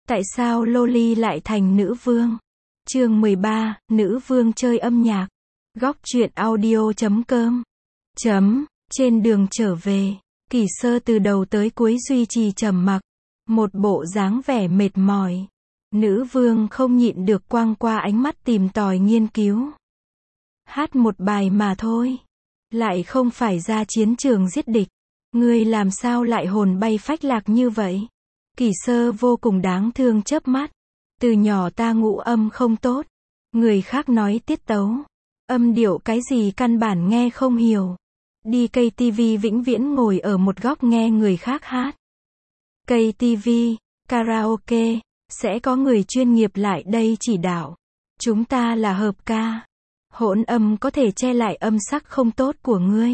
Tại sao Loli lại thành nữ vương? Chương 13, nữ vương chơi âm nhạc. Góc truyện audio.com. Trên đường trở về, Kỷ Sơ từ đầu tới cuối duy trì trầm mặc, một bộ dáng vẻ mệt mỏi. Nữ vương không nhịn được quăng qua ánh mắt tìm tòi nghiên cứu. Hát một bài mà thôi, lại không phải ra chiến trường giết địch. Ngươi làm sao lại hồn bay phách lạc như vậy? Kỷ Sơ vô cùng đáng thương chớp mắt. Từ nhỏ ta ngũ âm không tốt. Người khác nói tiết tấu, âm điệu cái gì căn bản nghe không hiểu. Đi cây tivi vĩnh viễn ngồi ở một góc nghe người khác hát. Cây tivi, karaoke, sẽ có người chuyên nghiệp lại đây chỉ đạo. Chúng ta là hợp ca. Hỗn âm có thể che lại âm sắc không tốt của ngươi.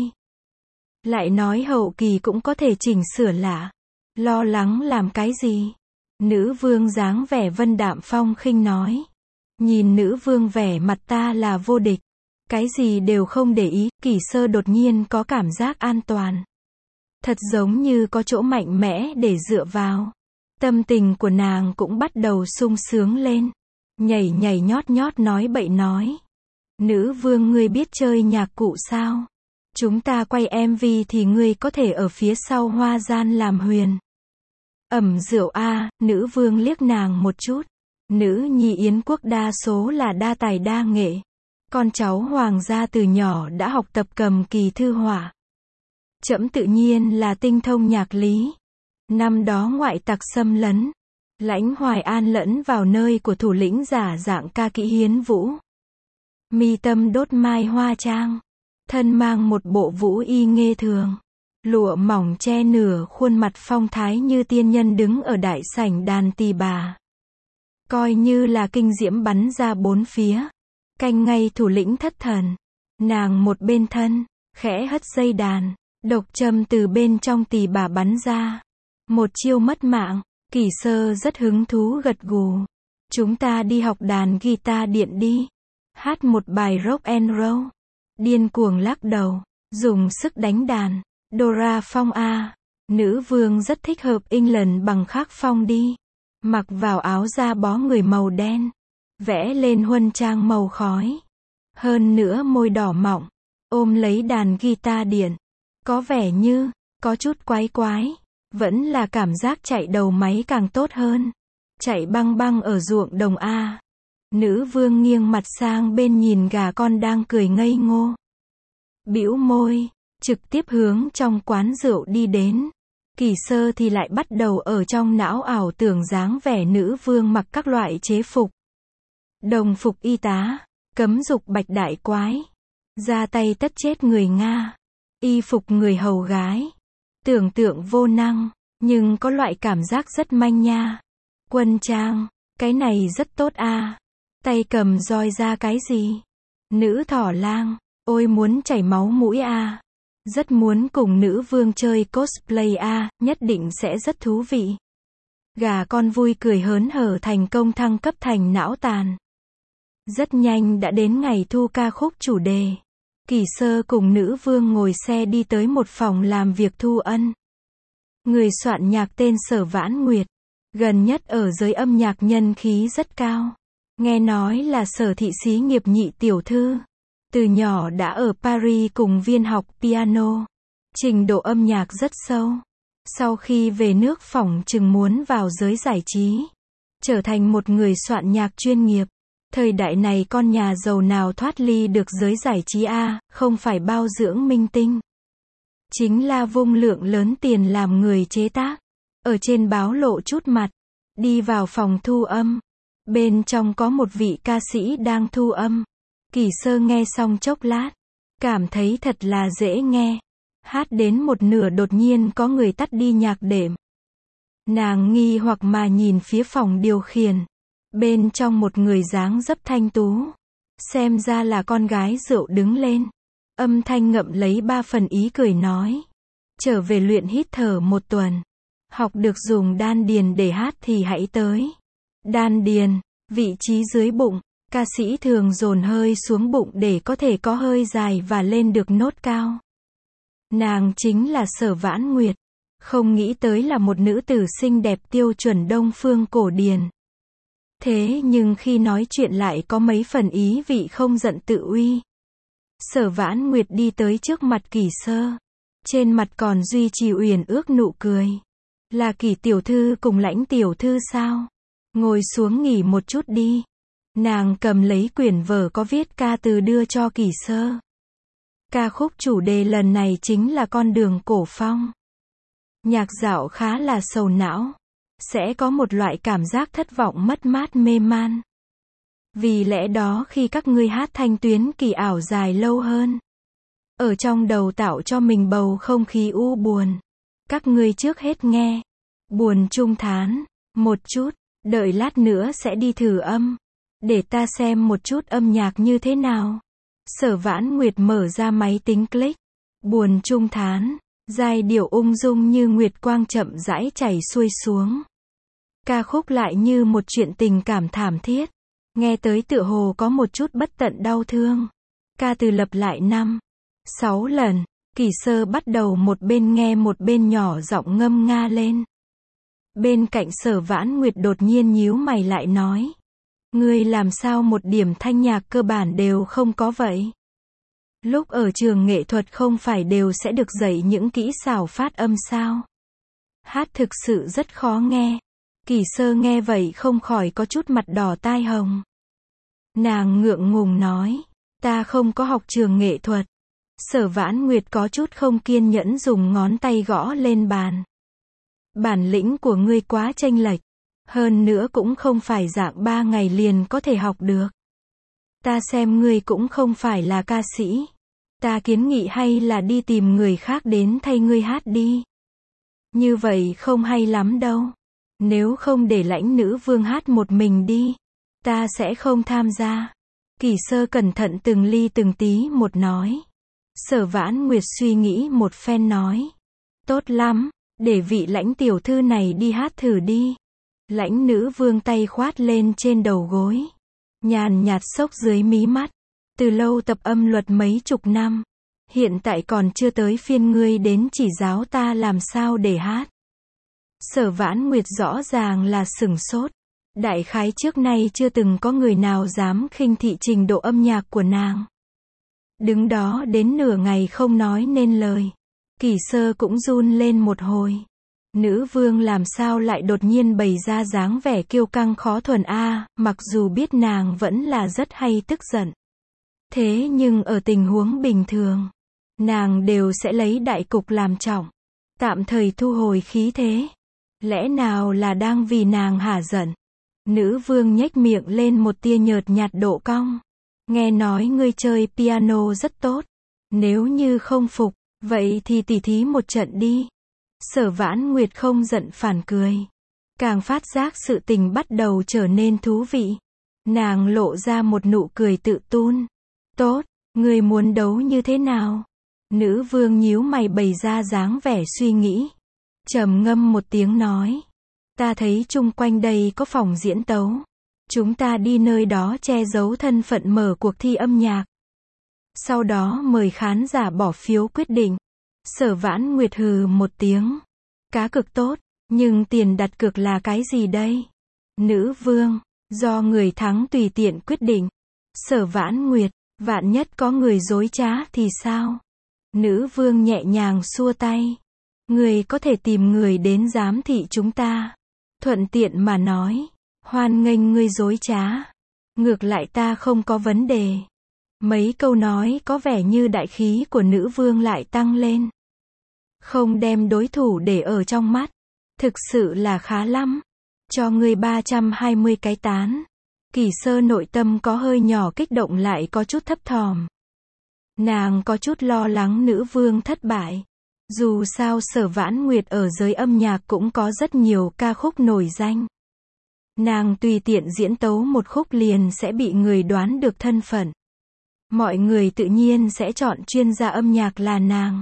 Lại nói hậu kỳ cũng có thể chỉnh sửa lạ. Lo lắng làm cái gì? Nữ vương dáng vẻ vân đạm phong khinh nói. Nhìn nữ vương vẻ mặt ta là vô địch. Cái gì đều không để ý. Kỷ Sơ đột nhiên có cảm giác an toàn. Thật giống như có chỗ mạnh mẽ để dựa vào. Tâm tình của nàng cũng bắt đầu sung sướng lên. Nhảy nhảy nhót nhót nói bậy nói. Nữ vương ngươi biết chơi nhạc cụ sao? Chúng ta quay MV thì ngươi có thể ở phía sau hoa gian làm huyền. Ẩm rượu a, nữ vương liếc nàng một chút. Nữ nhi Yến quốc đa số là đa tài đa nghệ. Con cháu hoàng gia từ nhỏ đã học tập cầm kỳ thư họa. Trẫm tự nhiên là tinh thông nhạc lý. Năm đó ngoại tặc xâm lấn, lãnh Hoài An lẫn vào nơi của thủ lĩnh giả dạng ca kỹ hiến vũ. Mi tâm đốt mai hoa trang, thân mang một bộ vũ y nghê thường, lụa mỏng che nửa khuôn mặt phong thái như tiên nhân đứng ở đại sảnh đàn tỳ bà. Coi như là kinh diễm bắn ra bốn phía, canh ngay thủ lĩnh thất thần. Nàng một bên thân, khẽ hất dây đàn, độc châm từ bên trong tỳ bà bắn ra. Một chiêu mất mạng. Kỷ Sơ rất hứng thú gật gù. Chúng ta đi học đàn guitar điện đi. Hát một bài rock and roll. Điên cuồng lắc đầu, dùng sức đánh đàn. Dora phong a. Nữ vương rất thích hợp England bằng khắc phong đi. Mặc vào áo da bó người màu đen, vẽ lên huân trang màu khói. Hơn nữa môi đỏ mọng, ôm lấy đàn guitar điện. Có vẻ như, có chút quái quái. Vẫn là cảm giác chạy đầu máy càng tốt hơn. Chạy băng băng ở ruộng đồng A. Nữ vương nghiêng mặt sang bên nhìn gà con đang cười ngây ngô. Bĩu môi, trực tiếp hướng trong quán rượu đi đến. Kỷ Sơ thì lại bắt đầu ở trong não ảo tưởng dáng vẻ nữ vương mặc các loại chế phục. Đồng phục y tá, cấm dục bạch đại quái. Ra tay tất chết người Nga. Y phục người hầu gái. Tưởng tượng vô năng, nhưng có loại cảm giác rất manh nha. Quân trang, cái này rất tốt a. Tay cầm roi ra cái gì? Nữ thỏ lang, ôi muốn chảy máu mũi a. Rất muốn cùng nữ vương chơi cosplay a, nhất định sẽ rất thú vị. Gà con vui cười hớn hở thành công thăng cấp thành não tàn. Rất nhanh đã đến ngày thu ca khúc chủ đề. Kỷ Sơ cùng nữ vương ngồi xe đi tới một phòng làm việc thu ân. Người soạn nhạc tên Sở Vãn Nguyệt, gần nhất ở giới âm nhạc nhân khí rất cao. Nghe nói là Sở thị xí nghiệp nhị tiểu thư. Từ nhỏ đã ở Paris cùng Viên học piano. Trình độ âm nhạc rất sâu. Sau khi về nước phỏng chừng muốn vào giới giải trí. Trở thành một người soạn nhạc chuyên nghiệp. Thời đại này con nhà giàu nào thoát ly được giới giải trí a, không phải bao dưỡng minh tinh. Chính là vung lượng lớn tiền làm người chế tác. Ở trên báo lộ chút mặt. Đi vào phòng thu âm. Bên trong có một vị ca sĩ đang thu âm. Kỷ Sơ nghe xong chốc lát. Cảm thấy thật là dễ nghe. Hát đến một nửa đột nhiên có người tắt đi nhạc đệm. Nàng nghi hoặc mà nhìn phía phòng điều khiển. Bên trong một người dáng dấp thanh tú. Xem ra là con gái rượu đứng lên. Âm thanh ngậm lấy 3 phần ý cười nói. Trở về luyện hít thở 1 tuần. Học được dùng đan điền để hát thì hãy tới. Đan điền, vị trí dưới bụng. Ca sĩ thường dồn hơi xuống bụng để có thể có hơi dài và lên được nốt cao. Nàng chính là Sở Vãn Nguyệt. Không nghĩ tới là một nữ tử xinh đẹp tiêu chuẩn Đông phương cổ điển. Thế nhưng khi nói chuyện lại có mấy phần ý vị không giận tự uy. Sở Vãn Nguyệt đi tới trước mặt Kỷ Sơ. Trên mặt còn duy trì uyển ước nụ cười. Là Kỷ tiểu thư cùng Lãnh tiểu thư sao? Ngồi xuống nghỉ một chút đi. Nàng cầm lấy quyển vở có viết ca từ đưa cho Kỷ Sơ. Ca khúc chủ đề lần này chính là con đường cổ phong. Nhạc dạo khá là sầu não. Sẽ có một loại cảm giác thất vọng mất mát mê man. Vì lẽ đó khi các ngươi hát thanh tuyến kỳ ảo dài lâu hơn. Ở trong đầu tạo cho mình bầu không khí u buồn. Các ngươi trước hết nghe. Buồn chung thán. Một chút. Đợi lát nữa sẽ đi thử âm. Để ta xem một chút âm nhạc như thế nào. Sở Vãn Nguyệt mở ra máy tính click. Buồn chung thán. Giai điệu ung dung như nguyệt quang chậm rãi chảy xuôi xuống. Ca khúc lại như một chuyện tình cảm thảm thiết. Nghe tới tựa hồ có một chút bất tận đau thương. Ca từ lặp lại 5-6 lần. Kỷ Sơ bắt đầu một bên nghe một bên nhỏ giọng ngâm nga lên. Bên cạnh Sở Vãn Nguyệt đột nhiên nhíu mày lại nói. Ngươi làm sao một điểm thanh nhạc cơ bản đều không có vậy? Lúc ở trường nghệ thuật không phải đều sẽ được dạy những kỹ xảo phát âm sao? Hát thực sự rất khó nghe. Kỷ Sơ nghe vậy không khỏi có chút mặt đỏ tai hồng. Nàng ngượng ngùng nói. Ta không có học trường nghệ thuật. Sở Vãn Nguyệt có chút không kiên nhẫn dùng ngón tay gõ lên bàn. Bản lĩnh của ngươi quá chênh lệch. Hơn nữa cũng không phải dạng 3 ngày liền có thể học được. Ta xem ngươi cũng không phải là ca sĩ. Ta kiến nghị hay là đi tìm người khác đến thay ngươi hát đi. Như vậy không hay lắm đâu. Nếu không để Lãnh nữ vương hát một mình đi. Ta sẽ không tham gia. Kỷ Sơ cẩn thận từng ly từng tí một nói. Sở Vãn Nguyệt suy nghĩ một phen nói. Tốt lắm, để vị Lãnh tiểu thư này đi hát thử đi. Lãnh nữ vương tay khoát lên trên đầu gối. Nhàn nhạt xốc dưới mí mắt. Từ lâu tập âm luật mấy chục năm. Hiện tại còn chưa tới phiên ngươi đến chỉ giáo ta làm sao để hát. Sở Vãn Nguyệt rõ ràng là sửng sốt. Đại khái trước nay chưa từng có người nào dám khinh thị trình độ âm nhạc của nàng. Đứng đó đến nửa ngày không nói nên lời. Kỷ Sơ cũng run lên một hồi. Nữ vương làm sao lại đột nhiên bày ra dáng vẻ kiêu căng khó thuần mặc dù biết nàng vẫn là rất hay tức giận. Thế nhưng ở tình huống bình thường, nàng đều sẽ lấy đại cục làm trọng. Tạm thời thu hồi khí thế. Lẽ nào là đang vì nàng hả giận? Nữ vương nhếch miệng lên một tia nhợt nhạt độ cong. Nghe nói ngươi chơi piano rất tốt. Nếu như không phục, vậy thì tỉ thí một trận đi. Sở Vãn Nguyệt không giận phản cười. Càng phát giác sự tình bắt đầu trở nên thú vị. Nàng lộ ra một nụ cười tự tun. Tốt, ngươi muốn đấu như thế nào? Nữ vương nhíu mày bày ra dáng vẻ suy nghĩ. Trầm ngâm một tiếng nói. Ta thấy chung quanh đây có phòng diễn tấu. Chúng ta đi nơi đó che giấu thân phận mở cuộc thi âm nhạc. Sau đó mời khán giả bỏ phiếu quyết định. Sở Vãn Nguyệt hừ một tiếng. Cá cược tốt, nhưng tiền đặt cược là cái gì đây? Nữ vương, do người thắng tùy tiện quyết định. Sở Vãn Nguyệt, vạn nhất có người dối trá thì sao? Nữ vương nhẹ nhàng xua tay. Người có thể tìm người đến giám thị chúng ta. Thuận tiện mà nói, hoan nghênh ngươi dối trá. Ngược lại ta không có vấn đề. Mấy câu nói có vẻ như đại khí của nữ vương lại tăng lên. Không đem đối thủ để ở trong mắt. Thực sự là khá lắm. Cho ngươi 320 cái tán. Kỷ Sơ nội tâm có hơi nhỏ kích động lại có chút thấp thỏm. Nàng có chút lo lắng nữ vương thất bại. Dù sao Sở Vãn Nguyệt ở giới âm nhạc cũng có rất nhiều ca khúc nổi danh. Nàng tùy tiện diễn tấu một khúc liền sẽ bị người đoán được thân phận. Mọi người tự nhiên sẽ chọn chuyên gia âm nhạc là nàng.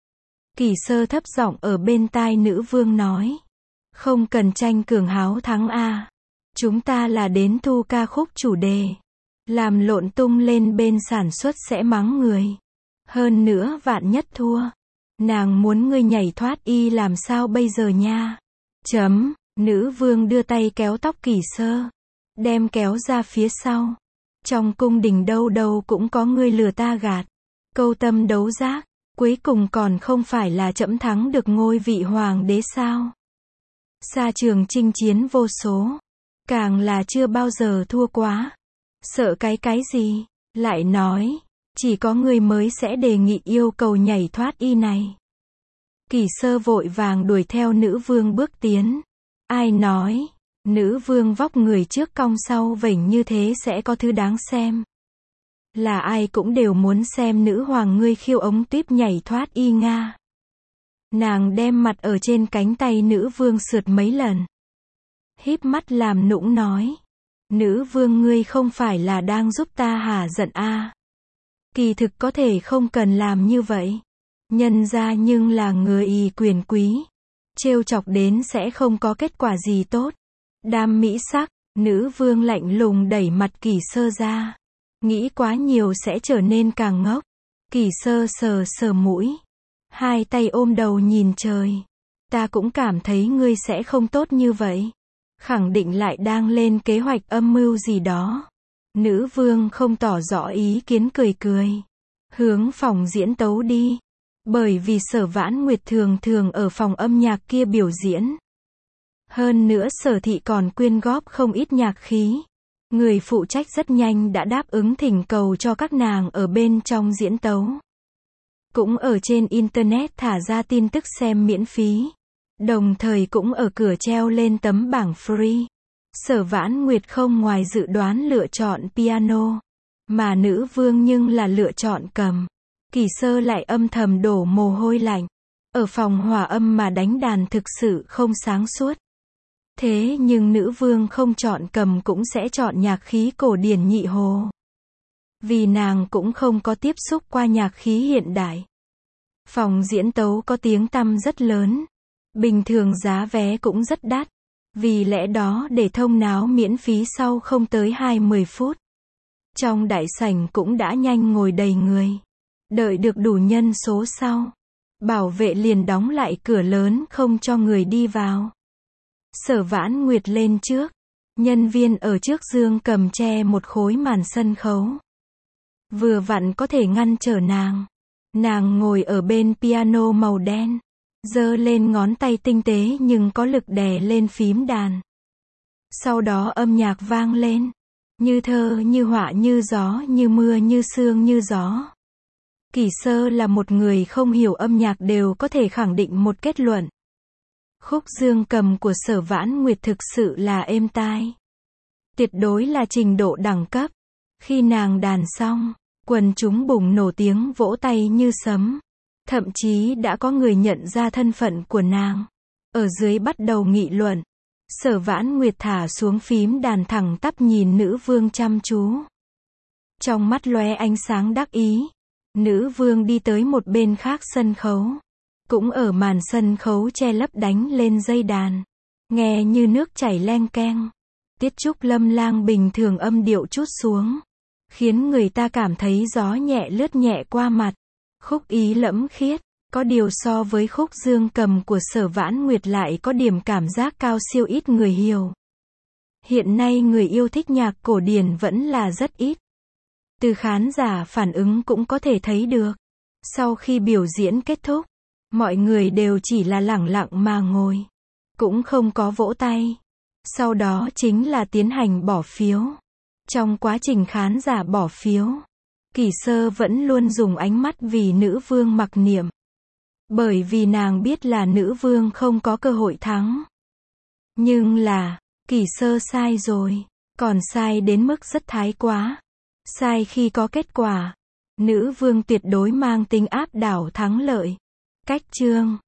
Kỷ Sơ thấp giọng ở bên tai nữ vương nói. Không cần tranh cường háo thắng Chúng ta là đến thu ca khúc chủ đề. Làm lộn tung lên bên sản xuất sẽ mắng người. Hơn nữa vạn nhất thua. Nàng muốn ngươi nhảy thoát y làm sao bây giờ nha? Nữ vương đưa tay kéo tóc Kỷ Sơ, đem kéo ra phía sau. Trong cung đình đâu đâu cũng có ngươi lừa ta gạt. Câu tâm đấu giác, cuối cùng còn không phải là trẫm thắng được ngôi vị hoàng đế sao? Xa trường chinh chiến vô số, càng là chưa bao giờ thua quá. Sợ cái gì? Lại nói, chỉ có ngươi mới sẽ đề nghị yêu cầu nhảy thoát y này. Kỷ Sơ vội vàng đuổi theo nữ vương bước tiến. Ai nói, nữ vương vóc người trước cong sau vểnh như thế sẽ có thứ đáng xem. Là ai cũng đều muốn xem nữ hoàng ngươi khiêu ống tuyếp nhảy thoát y nga. Nàng đem mặt ở trên cánh tay nữ vương sượt mấy lần. Híp mắt làm nũng nói. Nữ vương ngươi không phải là đang giúp ta hả giận a? Kỳ thực có thể không cần làm như vậy. Nhân ra nhưng là người y quyền quý. Trêu chọc đến sẽ không có kết quả gì tốt. Đam mỹ sắc, nữ vương lạnh lùng đẩy mặt Kỷ Sơ ra. Nghĩ quá nhiều sẽ trở nên càng ngốc. Kỷ Sơ sờ sờ mũi. Hai tay ôm đầu nhìn trời. Ta cũng cảm thấy ngươi sẽ không tốt như vậy. Khẳng định lại đang lên kế hoạch âm mưu gì đó. Nữ vương không tỏ rõ ý kiến cười cười. Hướng phòng diễn tấu đi. Bởi vì Sở Vãn Nguyệt thường thường ở phòng âm nhạc kia biểu diễn. Hơn nữa Sở thị còn quyên góp không ít nhạc khí. Người phụ trách rất nhanh đã đáp ứng thỉnh cầu cho các nàng ở bên trong diễn tấu. Cũng ở trên Internet thả ra tin tức xem miễn phí. Đồng thời cũng ở cửa treo lên tấm bảng free. Sở Vãn Nguyệt không ngoài dự đoán lựa chọn piano. Mà nữ vương nhưng là lựa chọn cầm. Kỷ Sơ lại âm thầm đổ mồ hôi lạnh. Ở phòng hòa âm mà đánh đàn thực sự không sáng suốt. Thế nhưng nữ vương không chọn cầm cũng sẽ chọn nhạc khí cổ điển nhị hồ. Vì nàng cũng không có tiếp xúc qua nhạc khí hiện đại. Phòng diễn tấu có tiếng tăm rất lớn. Bình thường giá vé cũng rất đắt. Vì lẽ đó để thông náo miễn phí sau không tới 20 phút. Trong đại sảnh cũng đã nhanh ngồi đầy người. Đợi được đủ nhân số sau. Bảo vệ liền đóng lại cửa lớn không cho người đi vào. Sở Vãn Nguyệt lên trước. Nhân viên ở trước dương cầm che một khối màn sân khấu. Vừa vặn có thể ngăn trở nàng. Nàng ngồi ở bên piano màu đen. Giơ lên ngón tay tinh tế nhưng có lực đè lên phím đàn. Sau đó âm nhạc vang lên. Như thơ, như họa, như gió, như mưa, như sương, như gió. Kỷ Sơ là một người không hiểu âm nhạc đều có thể khẳng định một kết luận. Khúc dương cầm của Sở Vãn Nguyệt thực sự là êm tai. Tuyệt đối là trình độ đẳng cấp. Khi nàng đàn xong, quần chúng bùng nổ tiếng vỗ tay như sấm. Thậm chí đã có người nhận ra thân phận của nàng. Ở dưới bắt đầu nghị luận. Sở Vãn Nguyệt thả xuống phím đàn thẳng tắp nhìn nữ vương chăm chú. Trong mắt lóe ánh sáng đắc ý. Nữ vương đi tới một bên khác sân khấu. Cũng ở màn sân khấu che lấp đánh lên dây đàn. Nghe như nước chảy leng keng. Tiết Trúc Lâm Lang bình thường âm điệu trút xuống. Khiến người ta cảm thấy gió nhẹ lướt nhẹ qua mặt. Khúc ý lẫm khiết. Có điều so với khúc dương cầm của Sở Vãn Nguyệt lại có điểm cảm giác cao siêu ít người hiểu. Hiện nay người yêu thích nhạc cổ điển vẫn là rất ít. Từ khán giả phản ứng cũng có thể thấy được. Sau khi biểu diễn kết thúc, mọi người đều chỉ là lẳng lặng mà ngồi. Cũng không có vỗ tay. Sau đó chính là tiến hành bỏ phiếu. Trong quá trình khán giả bỏ phiếu, Kỷ Sơ vẫn luôn dùng ánh mắt vì nữ vương mặc niệm. Bởi vì nàng biết là nữ vương không có cơ hội thắng. Nhưng là, Kỷ Sơ sai rồi. Còn sai đến mức rất thái quá. Sai khi có kết quả. Nữ vương tuyệt đối mang tính áp đảo thắng lợi. Cách chương